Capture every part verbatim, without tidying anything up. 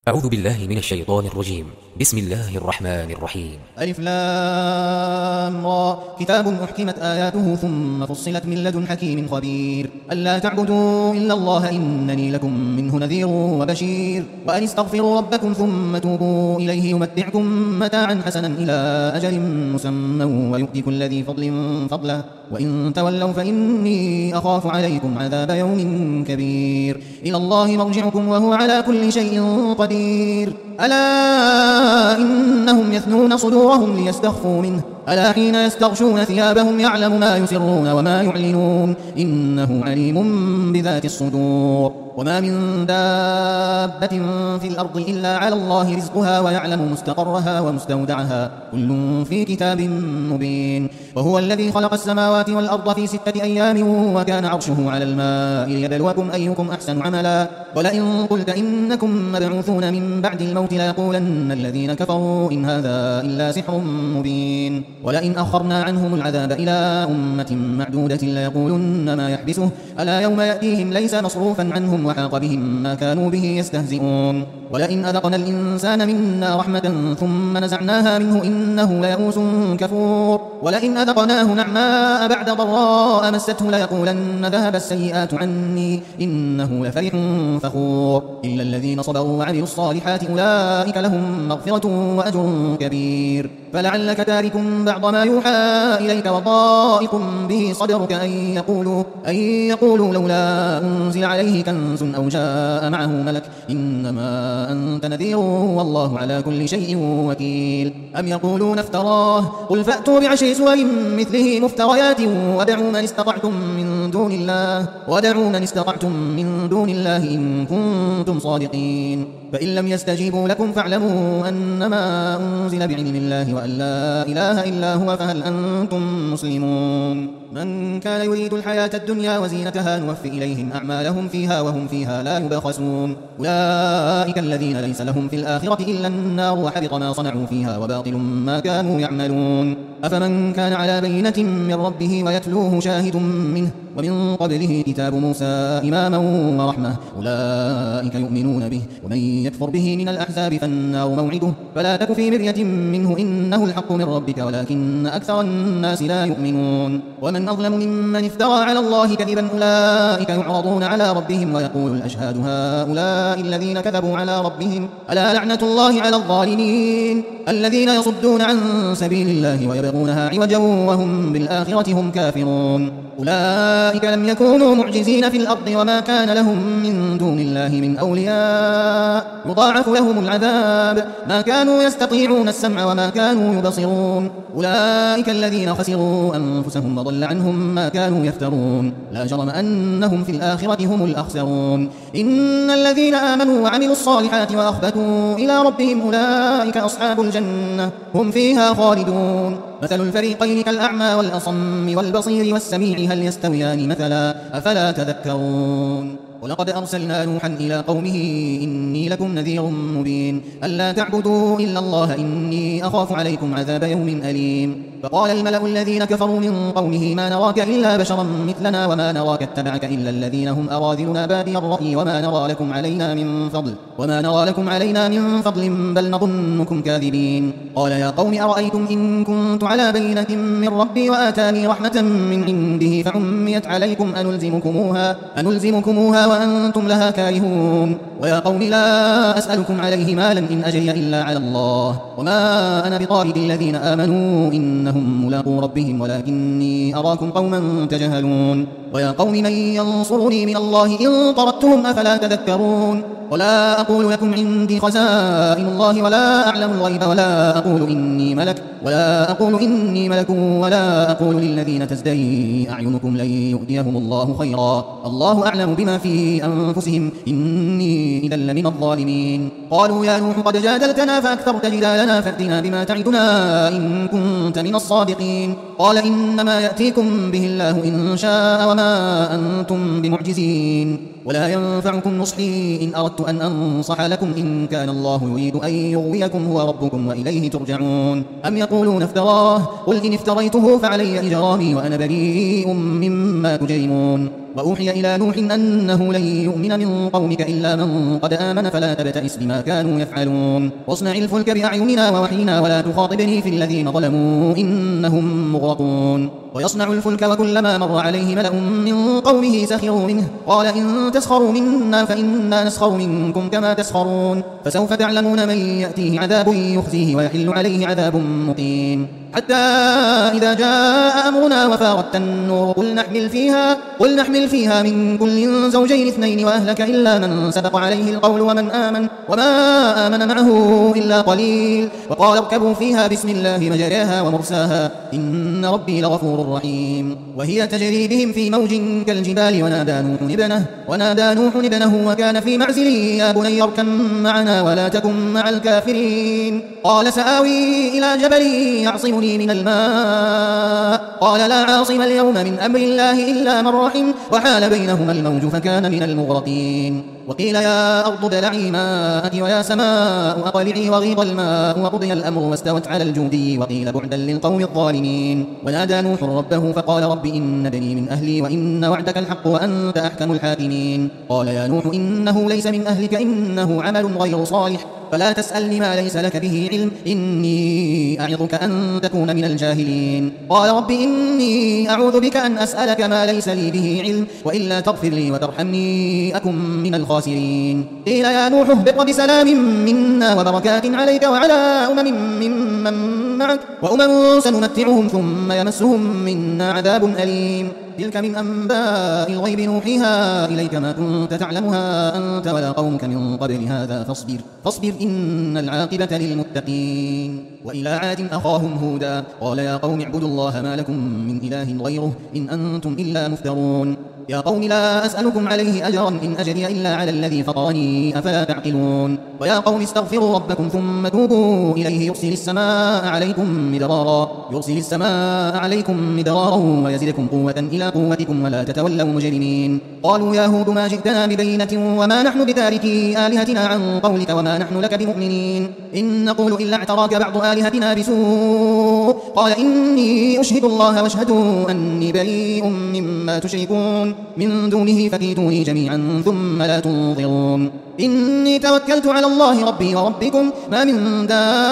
أعوذ بالله من الشيطان الرجيم. بسم الله الرحمن الرحيم. ألف لام را كتاب أحكمت آياته ثم فصلت من لدن حكيم خبير ألا تعبدوا إلا الله إنني لكم منه نذير وبشير وأن استغفروا ربكم ثم توبوا إليه يمتعكم متاعا حسنا إلى أجل مسمى ويؤتي كل ذي فضل فضله وإن تولوا فإني أخاف عليكم عذاب يوم كبير إلى الله مرجعكم وهو على كل شيء قدير ألا إنهم يثنون صدورهم ليستخفوا منه ألا حين يستغشون ثيابهم يعلم ما يسرون وما يعلنون إنه عليم بذات الصدور وما من دابة في الأرض إلا على الله رزقها ويعلم مستقرها ومستودعها كل في كتاب مبين وهو الذي خلق السماوات والأرض في ستة أيام وكان عرشه على الماء ليبلوكم أيكم أحسن عملا ولئن قلت إنكم مبعوثون من بعد الموت ليقولن الذين كفروا إن هذا إلا سحر مبين ولئن أخرنا عنهم العذاب إلى أمة معدودة ليقولن ما يحبسه ألا يوم يأتيهم ليس مصروفا عنهم وحاق بهم ما كانوا به يستهزئون ولئن أذقنا الإنسان منا رحمة ثم نزعناها منه إنه ليئوس كفور ولئن أذقناه نعماء بعد ضراء مسته ليقولن ذهب السيئات عني إنه لفرح فخور إلا الذين صبروا وعملوا الصالحات أولئك لهم مغفرة وأجر كبير فلعلك تارك بعض ما يوحى إليك وضائق به صدرك أن يقولوا, أن يقولوا لولا أنزل عليه كنز أو جاء معه ملك إنما أنت نذير والله على كل شيء وكيل أم يقولون افتراه قل فأتوا بعشر سور مثله مفتريات ودعوا من استطعتم من دون الله ودعوا من استطعتم من دون الله إن كنتم صادقين فإن لم يستجيبوا لكم فاعلموا أنما أنزل بعلم الله وأن لا إله إلا هو فهل أنتم مسلمون من كان يريد الحياة الدنيا وزينتها نوفي إليهم أعمالهم فيها وهم فيها لا يبخسون أولئك الذين ليس لهم في الآخرة إلا النار وحبط ما صنعوا فيها وباطل ما كانوا يعملون أفمن كان على بينة من ربه ويتلوه شاهد منه ومن قبله كتاب موسى إماما ورحمة أولئك يؤمنون به ومن يكفر به من الأحزاب فالنار موعده فلا تك في مرية منه إنه الحق من ربك ولكن أكثر الناس لا يؤمنون ومن أظلم ممن افترى على الله كذبا أولئك يعرضون على ربهم ويقول الأشهاد هؤلاء الذين كذبوا على ربهم ألا لعنة الله على الظالمين الذين يصدون عن سبيل الله ويبغونها عوجا وهم بالآخرة هم كافرون أولئك لم يكونوا معجزين في الأرض وما كان لهم من دون الله من أولياء يضاعف لهم العذاب ما كانوا يستطيعون السمع وما كانوا يبصرون أولئك الذين خسروا أنفسهم وضل عنهم ما كانوا يفترون لا جرم أنهم في الآخرة هم الأخسرون إن الذين آمنوا وعملوا الصالحات وأخبتوا إلى ربهم أولئك أصحاب الجنة هم فيها خالدون مثل الفريقين كالأعمى والأصم والبصير والسميع هل يستويان مثلا أفلا تذكرون ولقد أرسلنا نوحا إلى قومه إني لكم نذير مبين ألا تعبدوا إلا الله إني أخاف عليكم عذاب يوم أليم فقال الملأ الذين كفروا من قومه ما نراك إلا بشرا مثلنا وما نراك اتبعك إلا الذين هم أراذلنا بادي الرأي وما نرى لكم علينا من فضل وما نرى لكم علينا من فضل بل نظنكم كاذبين قال يا قوم أرأيتم إن كنت على بينة من ربي وآتاني رحمة من عنده فعميت عليكم أنلزمكموها, أنلزمكموها وأنتم لها كارهون ويا قوم لا أسألكم عليه مالا إن أجري إلا على الله وما أنا بطارد الذين آمنوا إنهم ملاقو ربهم ولكني أراكم قوما تجهلون ويا قوم من ينصرني من الله إن طردتهم أفلا تذكرون ولا أقول لكم عندي خزائن الله ولا أعلم الغيب ولا أقول إني ملك ولا أقول إني ملك ولا أقول للذين تزدري أعينكم لن يؤتيهم الله خيرا الله أعلم بما في أنفسهم إني إذا لمن الظالمين قالوا يا نوح قد جادلتنا فأكثرت جدالنا فأتنا بما تعدنا إن كنت من الصادقين قال إنما يأتيكم به الله إن شاء وما أنتم بمعجزين ولا ينفعكم نصحي إن أردت أن أنصح لكم إن كان الله يريد أن يغويكم هو ربكم وإليه ترجعون أم يقولون افتراه قل إن افتريته فعلي إجرامي وأنا بريء مما تجرمون وأوحي إلى نوح أنه لن يؤمن من قومك إلا من قد آمن فلا تبتئس بما كانوا يفعلون واصنع الفلك بأعيننا ووحينا ولا تخاطبني في الذين ظلموا إنهم مغرقون ويصنع الفلك وكلما مر عليه ملأ من قومه سخروا منه قال إن تسخروا منا فإنا نسخر منكم كما تسخرون فسوف تعلمون من يأتيه عذاب يخزيه ويحل عليه عذاب مقيم حتى إذا جاء أمرنا وفارت النور قل نحمل فيها, قل نحمل فيها من كل زوجين اثنين وأهلك إلا من سبق عليه القول ومن آمن وما آمن معه إلا قليل وقال اركبوا فيها بسم الله مجريها ومرساها إن ربي لغفور رحيم وهي تجري بهم في موج كالجبال ونادى نوح ابنه, ونادى نوح ابنه وكان في معزل يا بني اركب معنا ولا تكن مع الكافرين قال سآوي إلى جبل يعصمني من الماء قال لا عاصم اليوم من أمر الله إلا من رحم وحال بينهما الموج فكان من المغرقين وقيل يا أرض ابلعي ماءك ويا سماء أقلعي وغيض الماء وقضي الأمر واستوت على الجودي وقيل بعدا للقوم الظالمين ونادى نوح ربه فقال رب إن ابني من أهلي وإن وعدك الحق وأنت أحكم الحاكمين قال يا نوح إنه ليس من أهلك إنه عمل غير صالح فلا تسألني ما ليس لك به علم إني أعظك أن تكون من الجاهلين قال رب إني أعوذ بك أن أسألك ما ليس لي به علم وإلا تغفر لي وترحمني أكن من الخاسرين قيل يا نوح اهبط بسلام منا وبركات عليك وعلى أمم ممن معك وأمم سنمتعهم ثم يمسهم منا عذاب أليم تلك من أنباء الغيب نوحيها إليك ما كنت تعلمها أنت ولا قومك من قبل هذا فاصبر فاصبر إن العاقبة للمتقين وإلى عاد أخاهم هودا قال يا قوم اعبدوا الله ما لكم من إله غيره إن أنتم إلا مفترون يا قوم لا أسألكم عليه أجرا إن أجري إلا على الذي فطرني أفلا تعقلون ويا قوم استغفروا ربكم ثم توبوا إليه يرسل السماء عليكم مدرارا يرسل السماء عليكم مدرارا ويزدكم قوة إلى قوتكم ولا تتولوا مجرمين قالوا يا هود ما جئتنا ببينة وما نحن بتاركي آلهتنا عن قولك وما نحن لك بمؤمنين إن نقول إلا اعتراك بعض آلهتنا بسوء قال إني أشهد الله واشهدوا أني بريء مما تشركون من دونه فكيدوني جميعا ثم لا تنظرون إني توكلت على الله ربي وربكم ما من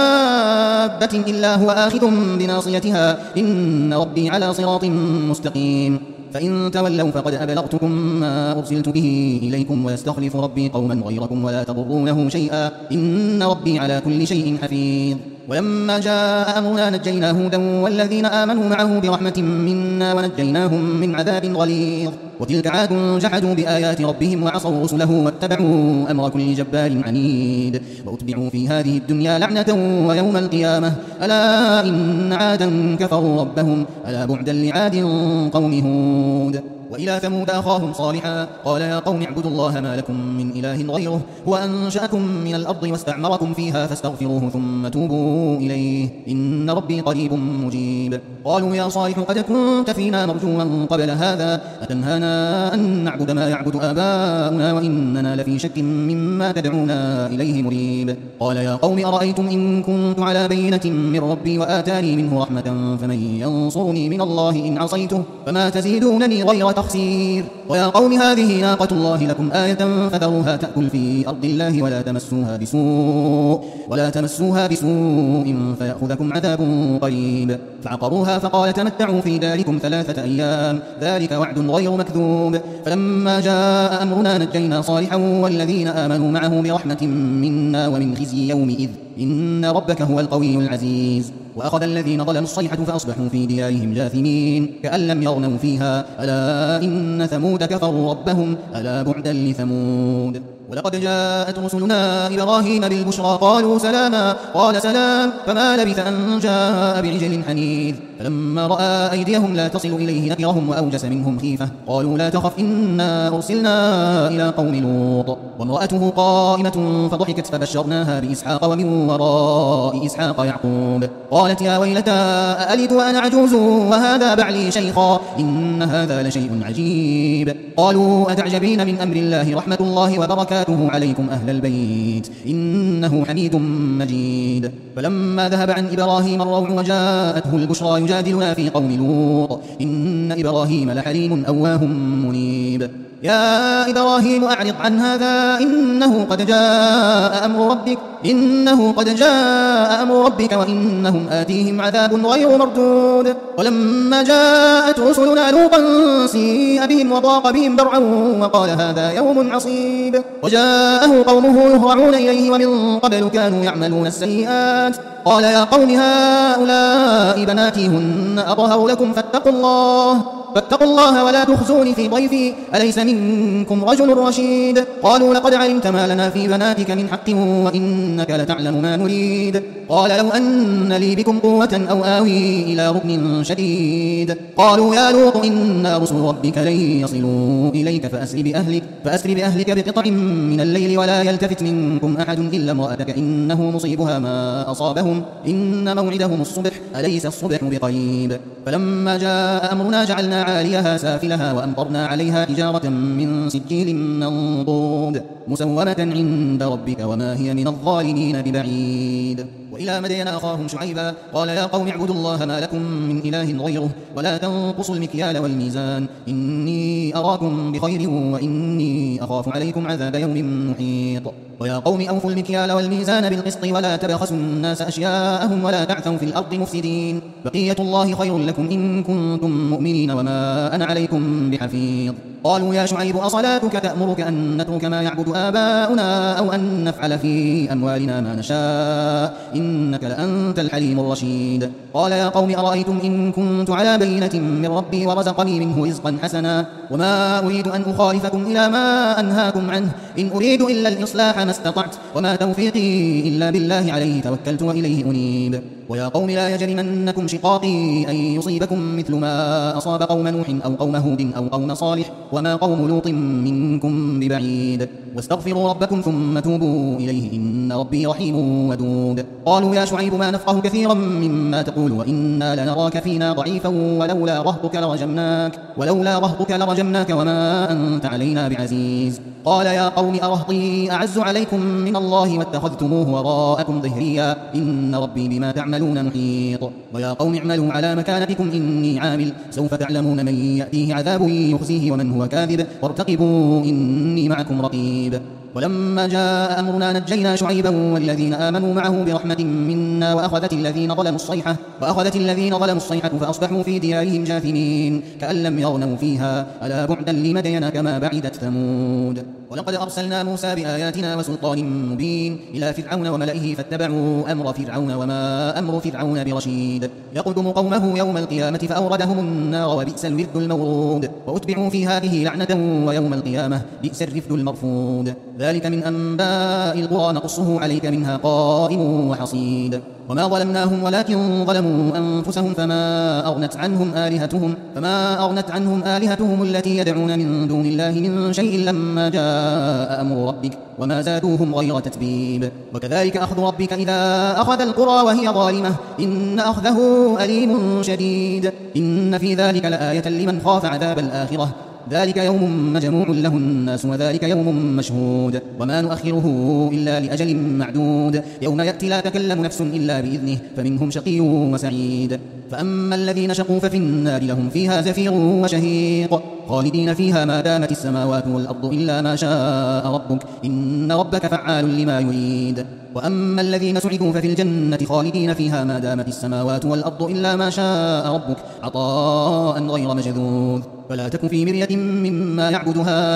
دابة إلا هو آخذ بناصيتها إن ربي على صراط مستقيم فإن تولوا فقد أبلغتكم ما أرسلت به إليكم ويستخلف ربي قوما غيركم ولا تضرونه شيئا إن ربي على كل شيء حفيظ ولما جاء أمرنا نجينا هودا والذين آمنوا معه برحمة منا ونجيناهم من عذاب غليظ وتلك عاد جحدوا بآيات ربهم وعصوا رسله واتبعوا أمر كل جبار عنيد وأتبعوا في هذه الدنيا لعنة ويوم القيامة ألا إن عادا كفروا ربهم ألا بعدا لعاد قوم هود وإلى ثمود أخاهم صالحا قال يا قوم اعبدوا الله ما لكم من إله غيره هو أنشأكم من الأرض واستعمركم فيها فاستغفروه ثم توبوا إليه إن ربي قريب مجيب قالوا يا صالح قد كنت فينا مرجوا قبل هذا أتنهانا أن نعبد ما يعبد آباؤنا وإننا لفي شك مما تدعونا إليه مريب قال يا قوم أرأيتم إن كنت على بينة من ربي وآتاني منه رحمة فمن ينصرني من الله إن عصيته فما تزيدونني غير تخسير ويا قوم هذه ناقة الله لكم آية فذروها تأكل في أرض الله ولا تمسوها بسوء ولا تمسوها بسوء فيأخذكم عذاب قريب فعقروها فقال تمتعوا في داركم ثلاثة أيام ذلك وعد غير مكذوب فلما جاء أمرنا نجينا صالحا والذين آمنوا معه برحمة منا ومن خزي يومئذ إن ربك هو القوي العزيز وأخذ الذين ظلموا الصيحة فأصبحوا في ديارهم جاثمين كأن لم يغنوا فيها ألا إن ثمود كفروا ربهم ألا بعدا لثمود ولقد جاءت رسلنا إبراهيم بالبشرى قالوا سلاما قال سلام فما لبث أن جاء بعجل حنيذ فلما رأى أيديهم لا تصل إليه نكرهم وأوجس منهم خيفة قالوا لا تخف إنا أرسلنا إلى قوم لوط وامرأته قائمة فضحكت فبشرناها بإسحاق ومن وراء إسحاق يعقوب قالت يا ويلتى أألد وأنا عجوز وهذا بعلي شيخا إن هذا لشيء عجيب قالوا أتعجبين من أمر الله رحمة الله وبركاته عليكم أهل البيت إنه حميد مجيد فلما ذهب عن إبراهيم الروع وجاءته البشرى تجادلنا في قوم لوط إن إبراهيم لحليم أواه منيب يا إبراهيم أعرض عن هذا إنه قد جاء أمر ربك إنه قد جاء أمر ربك وإنهم آتيهم عذاب غير مردود ولما جاءت رسلنا لوطا سيء بهم وضاق بهم ذرعا وقال هذا يوم عصيب وجاءه قومه يهرعون إليه ومن قبل كانوا يعملون السيئات قال يا قوم هؤلاء بناتي هن أطهر لكم فاتقوا الله فاتقوا الله ولا تخزوني في ضيفي أليس منكم رجل رشيد قالوا لقد علمت ما لنا في بناتك من حق وإنك لتعلم ما نريد قال لو أن لي بكم قوة أو آوي إلى ركن شديد قالوا يا لوط إنا رسل ربك لن يصلوا إليك فأسر بأهلك, فأسر بأهلك بقطع من الليل ولا يلتفت منكم أحد إلا امرأتك إنه مصيبها ما أصابهم إن موعدهم الصبح أليس الصبح بقريب فلما جاء أمرنا جعلنا عاليها سافلها وأمطرنا عليها حجارة من سجيل منضود مسومة عند ربك وما هي من الظالمين ببعيد وإلى مدين أخاهم شعيبا قال يا قوم اعبدوا الله ما لكم من إله غيره ولا تنقصوا المكيال والميزان إني أراكم بخير وإني أخاف عليكم عذاب يوم محيط ويا قوم أوفوا المكيال والميزان بالقسط ولا تبخسوا الناس أشياءهم ولا تعثوا في الأرض مفسدين بقية الله خير لكم إن كنتم مؤمنين وما أنا عليكم بحفيظ قالوا يا شعيب أصلاتك تأمرك أن نترك ما يعبد آباؤنا أو أن نفعل في أموالنا ما نشاء إنك لأنت الحليم الرشيد قال يا قوم أرأيتم إن كنت على بينة من ربي ورزقني منه رزقا حسنا وما أريد أن أخالفكم إلى ما أنهاكم عنه إن أريد إلا الإصلاح ما استطعت وما توفيقي إلا بالله عليه توكلت وإليه أنيب ويا قوم لا يجرمنكم شقاقي أن يصيبكم مثل ما أصاب قوم نوح أو قوم هود أو قوم صالح وما قوم لوط منكم ببعيد واستغفروا ربكم ثم توبوا إليه إن ربي رحيم ودود قالوا يا شعيب ما نفقه كثيرا مما تقول وإنا لنراك فينا ضعيفا ولولا رهطك لرجمناك ولولا رهطك لرجمناك وما أنت علينا بعزيز قال يا قوم أرهطي أعز عليكم من الله واتخذتموه وراءكم ظهريا إن ربي بما تعملون محيط ويا قوم اعملوا على مكانتكم إني عامل سوف تعلمون من يأتيه عذاب يخزيه ومن هو كاذب وارتقبوا إني معكم رقيب ولما جاء أمرنا نجينا شعيبا والذين آمنوا معه برحمة منا وأخذت الذين ظلموا الصيحة وأخذت الذين ظلموا الصيحة فأصبحوا في ديارهم جاثمين كأن لم يغنوا فيها ألا بعدا لمدين كما بعدت ثمود ولقد أرسلنا موسى بآياتنا وسلطان مبين إلى فرعون وملئه فاتبعوا أمر فرعون وما أمر فرعون برشيد يقدم قومه يوم القيامة فأوردهم النار وبئس الورد المورود وأتبعوا في هذه لعنة ويوم القيامة بئس الرفد المرفود ذلك من أنباء القرى نقصه عليك منها قائم وحصيد وما ظلمناهم ولكن ظلموا أنفسهم فما أغنت عنهم آلهتهم فما أغنت عنهم آلهتهم التي يدعون من دون الله من شيء لما جاء أمر ربك وما زادوهم غير تتبيب وكذلك أخذ ربك إذا أخذ القرى وهي ظالمة إن أخذه أليم شديد إن في ذلك لآية لمن خاف عذاب الآخرة ذلك يوم مجموع له الناس وذلك يوم مشهود وما نؤخره إلا لأجل معدود يوم يأتي لا تكلم نفس إلا بإذنه فمنهم شقي وسعيد فأما الذين شقوا ففي النار لهم فيها زفير وشهيق خالدين فيها ما دامت السماوات والأرض إلا ما شاء ربك إن ربك فعال لما يريد وأما الذين سعدوا ففي الجنة خالدين فيها ما دامت السماوات والأرض إلا ما شاء ربك عطاء غير مجذوذ فلا تك في مرية مما يعبد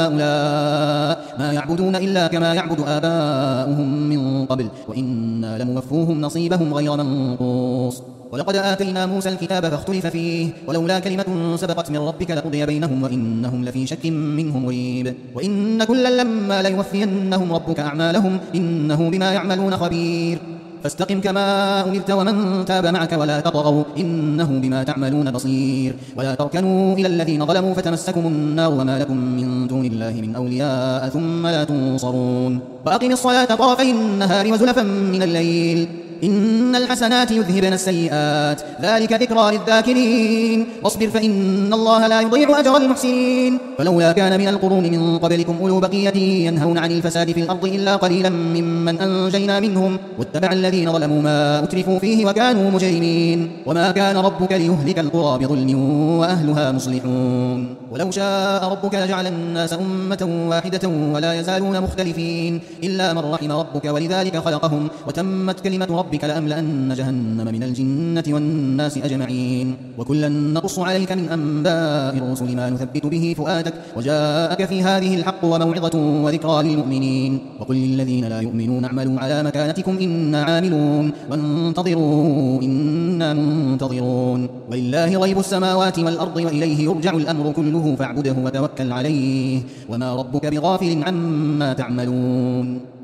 هؤلاء ما يعبدون إلا كما يعبد آباؤهم من قبل وإنا لموفوهم نصيبهم غير منقوص ولقد آتينا موسى الكتاب فاختلف فيه ولولا كلمة سبقت من ربك لقضي بينهم وإنهم لفي شك منه مريب وإن كلا لما ليوفينهم ربك أعمالهم إنه بما يعملون خبير فاستقم كما أمرت ومن تاب معك ولا تطغوا إنه بما تعملون بصير ولا تركنوا إلى الذين ظلموا فتمسكم النار وما لكم من دون الله من أولياء ثم لا تنصرون وأقم الصلاة طرفي النهار وزلفا من الليل إن الحسنات يذهبن السيئات ذلك ذكرى للذاكرين واصبر فإن الله لا يضيع أجر المحسنين فلولا كان من القرون من قبلكم أولو بقية ينهون عن الفساد في الأرض إلا قليلا ممن أنجينا منهم واتبع الذين ظلموا ما أترفوا فيه وكانوا مجرمين وما كان ربك ليهلك القرى بظلم وأهلها مصلحون ولو شاء ربك لجعل الناس أمة واحدة ولا يزالون مختلفين إلا من رحم ربك ولذلك خلقهم وتمت كلمة ربك لأملأن جهنم من الجنة والناس أجمعين وكلا نقص عليك من أنباء الرسل ما نثبت به فؤادك وجاءك في هذه الحق وموعظة وذكرى للمؤمنين وقل للذين لا يؤمنون اعملوا على مكانتكم إنا عاملون وانتظروا إنا منتظرون ولله غيب السماوات والأرض وإليه يرجع الأمر كله فاعبده وتوكل عليه وما ربك بغافل عما تعملون